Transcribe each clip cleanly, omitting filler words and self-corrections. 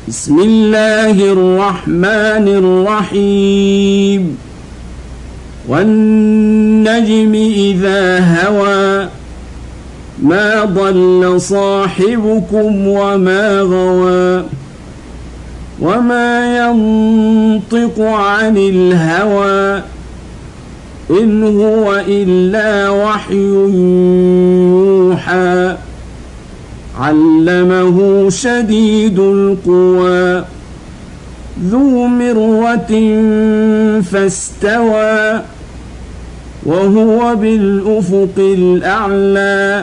بسم الله الرحمن الرحيم والنجم إذا هوى ما ضل صاحبكم وما غوى وما ينطق عن الهوى إن هو إلا وحي يوحى علمه شديد القوى ذو مرة فاستوى وهو بالأفق الأعلى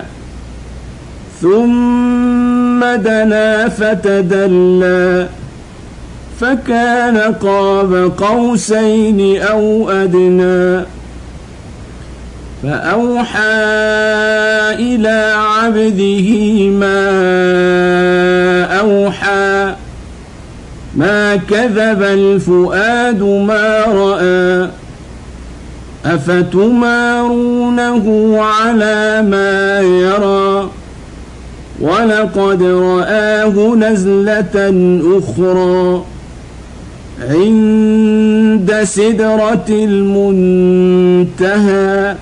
ثم دنا فتدلى فكان قاب قوسين أو أدنى فأوحى إلى عبده ما أوحى ما كذب الفؤاد ما رأى أفتمارونه على ما يرى ولقد رآه نزلة أخرى عند سدرة المنتهى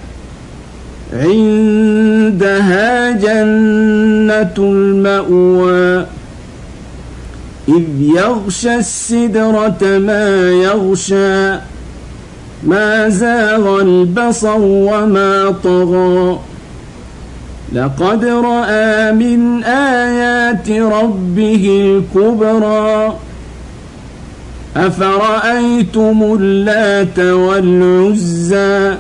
عندها جنة المأوى إذ يغشى السدرة ما يغشى ما زاغ البصر وما طغى لقد رأى من آيات ربه الكبرى أفرأيتم اللات والعزى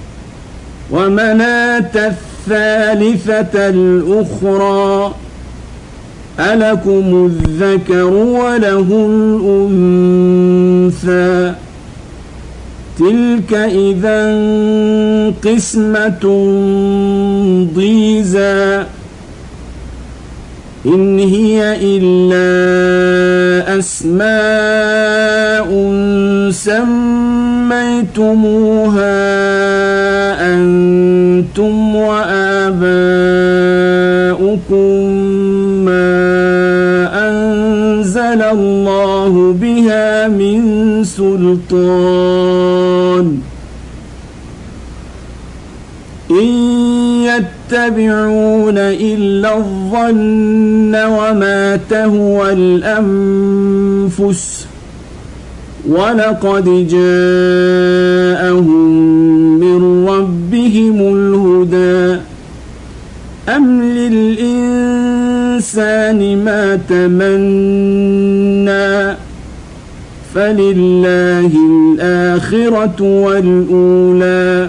ومناة الثالثة الأخرى ألكم الذكر وله الأنثى تلك إذا قسمة ضيزى إن هي إلا أسماء سميتموها أنتم وآباؤكم ما أنزل الله بها من سلطان إن يتبعون إلا الظن وما تهوى الأنفس ولقد جاءهم من ربهم الهدى أم للإنسان ما تمنى فلله الآخرة والأولى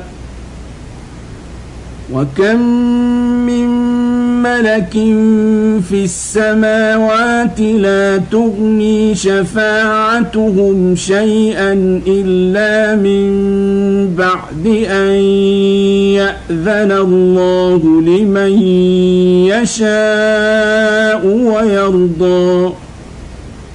وكم من ملك في السماوات لا تغني شفاعتهم شيئا إلا من بعد أن يأذن الله لمن يشاء ويرضى